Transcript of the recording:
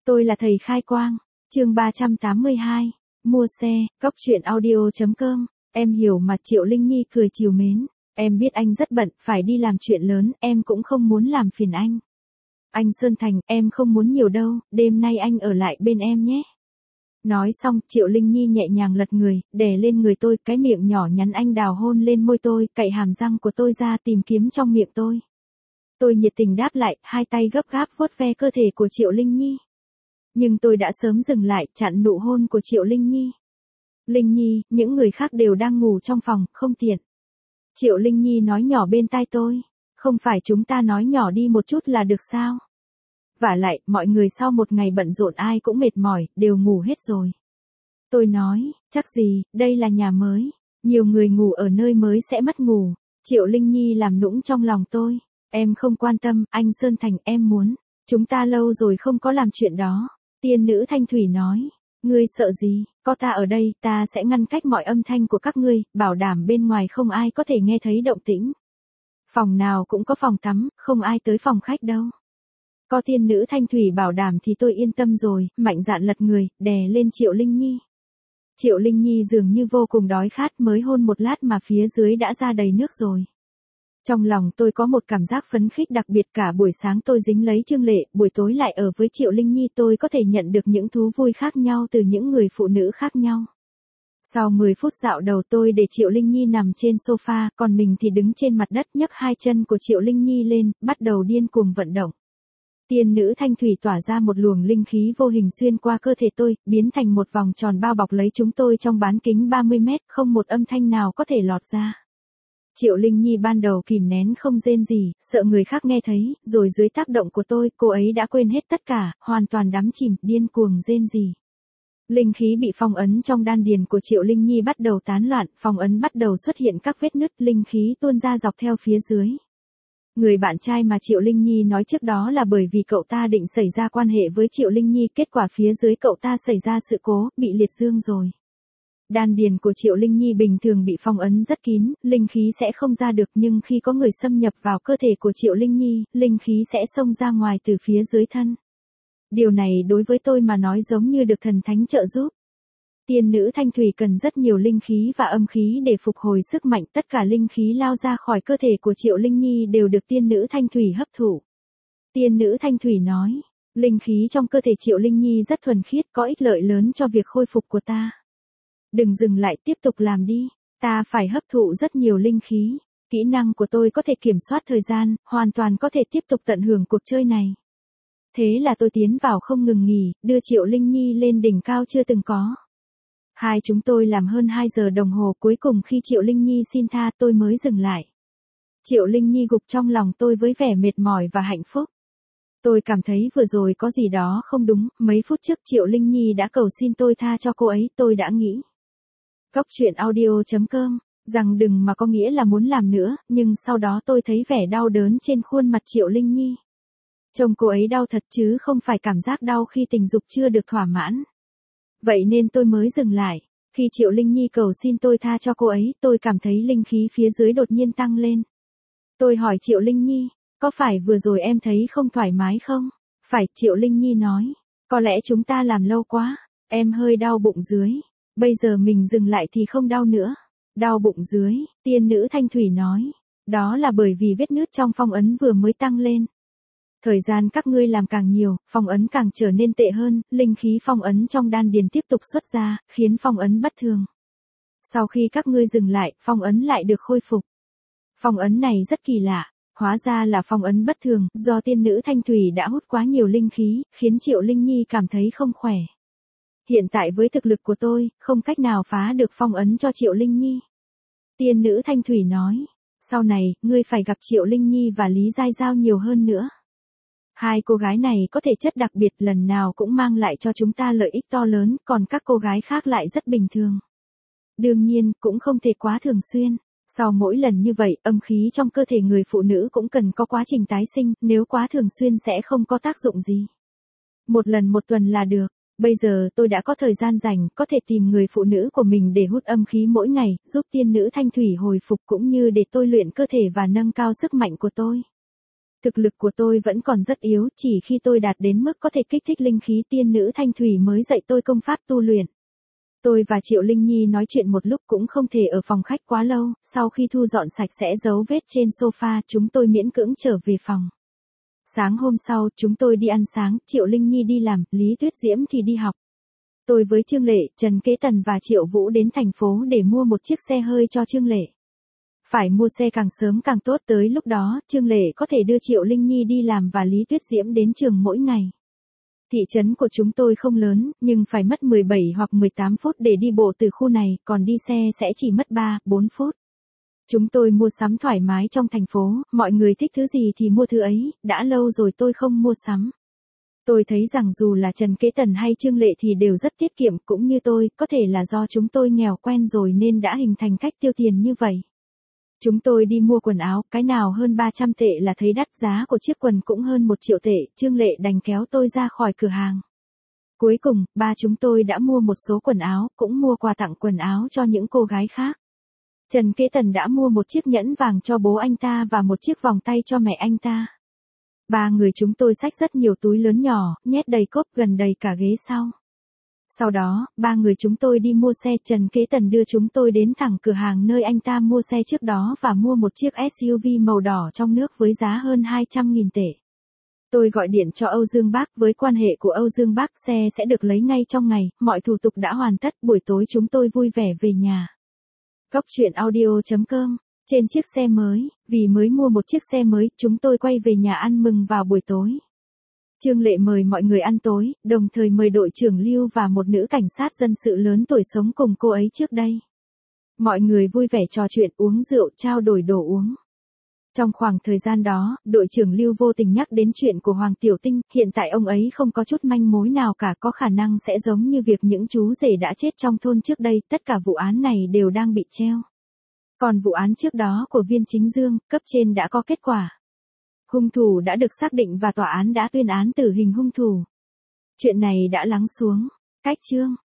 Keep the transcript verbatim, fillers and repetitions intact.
Tôi là thầy khai quang. Chương ba trăm tám mươi hai. Mua xe. Cóc truyện audio chấm com. Em hiểu mà. Triệu Linh Nhi cười trìu mến. Em biết anh rất bận, phải đi làm chuyện lớn, em cũng không muốn làm phiền anh. Anh Sơn Thành, em không muốn nhiều đâu, đêm nay anh ở lại bên em nhé. Nói xong, Triệu Linh Nhi nhẹ nhàng lật người, đè lên người tôi, cái miệng nhỏ nhắn anh đào hôn lên môi tôi, cạy hàm răng của tôi ra tìm kiếm trong miệng tôi. Tôi nhiệt tình đáp lại, hai tay gấp gáp vuốt ve cơ thể của Triệu Linh Nhi. Nhưng tôi đã sớm dừng lại, chặn nụ hôn của Triệu Linh Nhi. Linh Nhi, những người khác đều đang ngủ trong phòng, không tiện. Triệu Linh Nhi nói nhỏ bên tai tôi, không phải chúng ta nói nhỏ đi một chút là được sao? Vả lại, mọi người sau một ngày bận rộn ai cũng mệt mỏi, đều ngủ hết rồi. Tôi nói, chắc gì, đây là nhà mới, nhiều người ngủ ở nơi mới sẽ mất ngủ. Triệu Linh Nhi làm nũng trong lòng tôi, em không quan tâm, anh Sơn Thành, em muốn. Chúng ta lâu rồi không có làm chuyện đó. Tiên nữ Thanh Thủy nói, ngươi sợ gì, có ta ở đây, ta sẽ ngăn cách mọi âm thanh của các ngươi, bảo đảm bên ngoài không ai có thể nghe thấy động tĩnh. Phòng nào cũng có phòng tắm, không ai tới phòng khách đâu. Có tiên nữ Thanh Thủy bảo đảm thì tôi yên tâm rồi, mạnh dạn lật người, đè lên Triệu Linh Nhi. Triệu Linh Nhi dường như vô cùng đói khát, mới hôn một lát mà phía dưới đã ra đầy nước rồi. Trong lòng tôi có một cảm giác phấn khích đặc biệt, cả buổi sáng tôi dính lấy Trương Lệ, buổi tối lại ở với Triệu Linh Nhi, tôi có thể nhận được những thú vui khác nhau từ những người phụ nữ khác nhau. Sau mười phút dạo đầu tôi để Triệu Linh Nhi nằm trên sofa, còn mình thì đứng trên mặt đất nhấc hai chân của Triệu Linh Nhi lên, bắt đầu điên cuồng vận động. Tiên nữ Thanh Thủy tỏa ra một luồng linh khí vô hình xuyên qua cơ thể tôi, biến thành một vòng tròn bao bọc lấy chúng tôi trong bán kính ba mươi mét, không một âm thanh nào có thể lọt ra. Triệu Linh Nhi ban đầu kìm nén không rên gì, sợ người khác nghe thấy, rồi dưới tác động của tôi, cô ấy đã quên hết tất cả, hoàn toàn đắm chìm, điên cuồng rên rỉ. Linh khí bị phong ấn trong đan điền của Triệu Linh Nhi bắt đầu tán loạn, phong ấn bắt đầu xuất hiện các vết nứt, linh khí tuôn ra dọc theo phía dưới. Người bạn trai mà Triệu Linh Nhi nói trước đó là bởi vì cậu ta định xảy ra quan hệ với Triệu Linh Nhi, kết quả phía dưới cậu ta xảy ra sự cố, bị liệt dương rồi. Đan điền của Triệu Linh Nhi bình thường bị phong ấn rất kín, linh khí sẽ không ra được, nhưng khi có người xâm nhập vào cơ thể của Triệu Linh Nhi, linh khí sẽ xông ra ngoài từ phía dưới thân. Điều này đối với tôi mà nói giống như được thần thánh trợ giúp. Tiên nữ Thanh Thủy cần rất nhiều linh khí và âm khí để phục hồi sức mạnh, tất cả linh khí lao ra khỏi cơ thể của Triệu Linh Nhi đều được tiên nữ Thanh Thủy hấp thụ. Tiên nữ Thanh Thủy nói, linh khí trong cơ thể Triệu Linh Nhi rất thuần khiết, có ích lợi lớn cho việc khôi phục của ta. Đừng dừng lại, tiếp tục làm đi, ta phải hấp thụ rất nhiều linh khí. Kỹ năng của tôi có thể kiểm soát thời gian, hoàn toàn có thể tiếp tục tận hưởng cuộc chơi này. Thế là tôi tiến vào không ngừng nghỉ, đưa Triệu Linh Nhi lên đỉnh cao chưa từng có. Hai chúng tôi làm hơn hai giờ đồng hồ, cuối cùng khi Triệu Linh Nhi xin tha tôi mới dừng lại. Triệu Linh Nhi gục trong lòng tôi với vẻ mệt mỏi và hạnh phúc. Tôi cảm thấy vừa rồi có gì đó không đúng, mấy phút trước Triệu Linh Nhi đã cầu xin tôi tha cho cô ấy, tôi đã nghĩ. Cóc truyện audio chấm com, rằng đừng mà có nghĩa là muốn làm nữa, nhưng sau đó tôi thấy vẻ đau đớn trên khuôn mặt Triệu Linh Nhi. Trông cô ấy đau thật chứ không phải cảm giác đau khi tình dục chưa được thỏa mãn. Vậy nên tôi mới dừng lại. Khi Triệu Linh Nhi cầu xin tôi tha cho cô ấy, tôi cảm thấy linh khí phía dưới đột nhiên tăng lên. Tôi hỏi Triệu Linh Nhi, có phải vừa rồi em thấy không thoải mái không? Phải, Triệu Linh Nhi nói. Có lẽ chúng ta làm lâu quá, em hơi đau bụng dưới. Bây giờ mình dừng lại thì không đau nữa. Đau bụng dưới, tiên nữ Thanh Thủy nói. Đó là bởi vì vết nứt trong phong ấn vừa mới tăng lên. Thời gian các ngươi làm càng nhiều, phong ấn càng trở nên tệ hơn, linh khí phong ấn trong đan điền tiếp tục xuất ra, khiến phong ấn bất thường. Sau khi các ngươi dừng lại, phong ấn lại được khôi phục. Phong ấn này rất kỳ lạ, hóa ra là phong ấn bất thường, do tiên nữ Thanh Thủy đã hút quá nhiều linh khí, khiến Triệu Linh Nhi cảm thấy không khỏe. Hiện tại với thực lực của tôi, không cách nào phá được phong ấn cho Triệu Linh Nhi. Tiên nữ Thanh Thủy nói, sau này, ngươi phải gặp Triệu Linh Nhi và Lý Giai Giao nhiều hơn nữa. Hai cô gái này có thể chất đặc biệt, lần nào cũng mang lại cho chúng ta lợi ích to lớn, còn các cô gái khác lại rất bình thường. Đương nhiên, cũng không thể quá thường xuyên. Sau mỗi lần như vậy, âm khí trong cơ thể người phụ nữ cũng cần có quá trình tái sinh, nếu quá thường xuyên sẽ không có tác dụng gì. Một lần một tuần là được. Bây giờ tôi đã có thời gian rảnh, có thể tìm người phụ nữ của mình để hút âm khí mỗi ngày, giúp tiên nữ Thanh Thủy hồi phục cũng như để tôi luyện cơ thể và nâng cao sức mạnh của tôi. Thực lực của tôi vẫn còn rất yếu, chỉ khi tôi đạt đến mức có thể kích thích linh khí tiên nữ Thanh Thủy mới dạy tôi công pháp tu luyện. Tôi và Triệu Linh Nhi nói chuyện một lúc cũng không thể ở phòng khách quá lâu, sau khi thu dọn sạch sẽ dấu vết trên sofa chúng tôi miễn cưỡng trở về phòng. Sáng hôm sau chúng tôi đi ăn sáng, Triệu Linh Nhi đi làm, Lý Tuyết Diễm thì đi học. Tôi với Trương Lệ, Trần Kế Tần và Triệu Vũ đến thành phố để mua một chiếc xe hơi cho Trương Lệ. Phải mua xe càng sớm càng tốt, tới lúc đó Trương Lệ có thể đưa Triệu Linh Nhi đi làm và Lý Tuyết Diễm đến trường mỗi ngày. Thị trấn của chúng tôi không lớn, nhưng phải mất mười bảy hoặc mười tám phút để đi bộ từ khu này, còn đi xe sẽ chỉ mất ba, bốn phút. Chúng tôi mua sắm thoải mái trong thành phố, mọi người thích thứ gì thì mua thứ ấy, đã lâu rồi tôi không mua sắm. Tôi thấy rằng dù là Trần Kế Tần hay Trương Lệ thì đều rất tiết kiệm, cũng như tôi, có thể là do chúng tôi nghèo quen rồi nên đã hình thành cách tiêu tiền như vậy. Chúng tôi đi mua quần áo, cái nào hơn ba trăm tệ là thấy đắt, giá của chiếc quần cũng hơn một triệu tệ, Trương Lệ đành kéo tôi ra khỏi cửa hàng. Cuối cùng, ba chúng tôi đã mua một số quần áo, cũng mua quà tặng quần áo cho những cô gái khác. Trần Kế Tần đã mua một chiếc nhẫn vàng cho bố anh ta và một chiếc vòng tay cho mẹ anh ta. Ba người chúng tôi xách rất nhiều túi lớn nhỏ, nhét đầy cốp gần đầy cả ghế sau. Sau đó, ba người chúng tôi đi mua xe, Trần Kế Tần đưa chúng tôi đến thẳng cửa hàng nơi anh ta mua xe trước đó và mua một chiếc ét u vê màu đỏ trong nước với giá hơn hai trăm nghìn tệ. Tôi gọi điện cho Âu Dương Bác, với quan hệ của Âu Dương Bác xe sẽ được lấy ngay trong ngày, mọi thủ tục đã hoàn tất, buổi tối chúng tôi vui vẻ về nhà. Góc truyện audio chấm com. Trên chiếc xe mới, vì mới mua một chiếc xe mới, chúng tôi quay về nhà ăn mừng vào buổi tối. Trương Lệ mời mọi người ăn tối, đồng thời mời đội trưởng Lưu và một nữ cảnh sát dân sự lớn tuổi sống cùng cô ấy trước đây. Mọi người vui vẻ trò chuyện, uống rượu, trao đổi đồ uống. Trong khoảng thời gian đó, đội trưởng Lưu vô tình nhắc đến chuyện của Hoàng Tiểu Tinh, hiện tại ông ấy không có chút manh mối nào cả, có khả năng sẽ giống như việc những chú rể đã chết trong thôn trước đây, tất cả vụ án này đều đang bị treo. Còn vụ án trước đó của Viên Chính Dương, cấp trên đã có kết quả. Hung thủ đã được xác định và tòa án đã tuyên án tử hình hung thủ. Chuyện này đã lắng xuống. Cách chương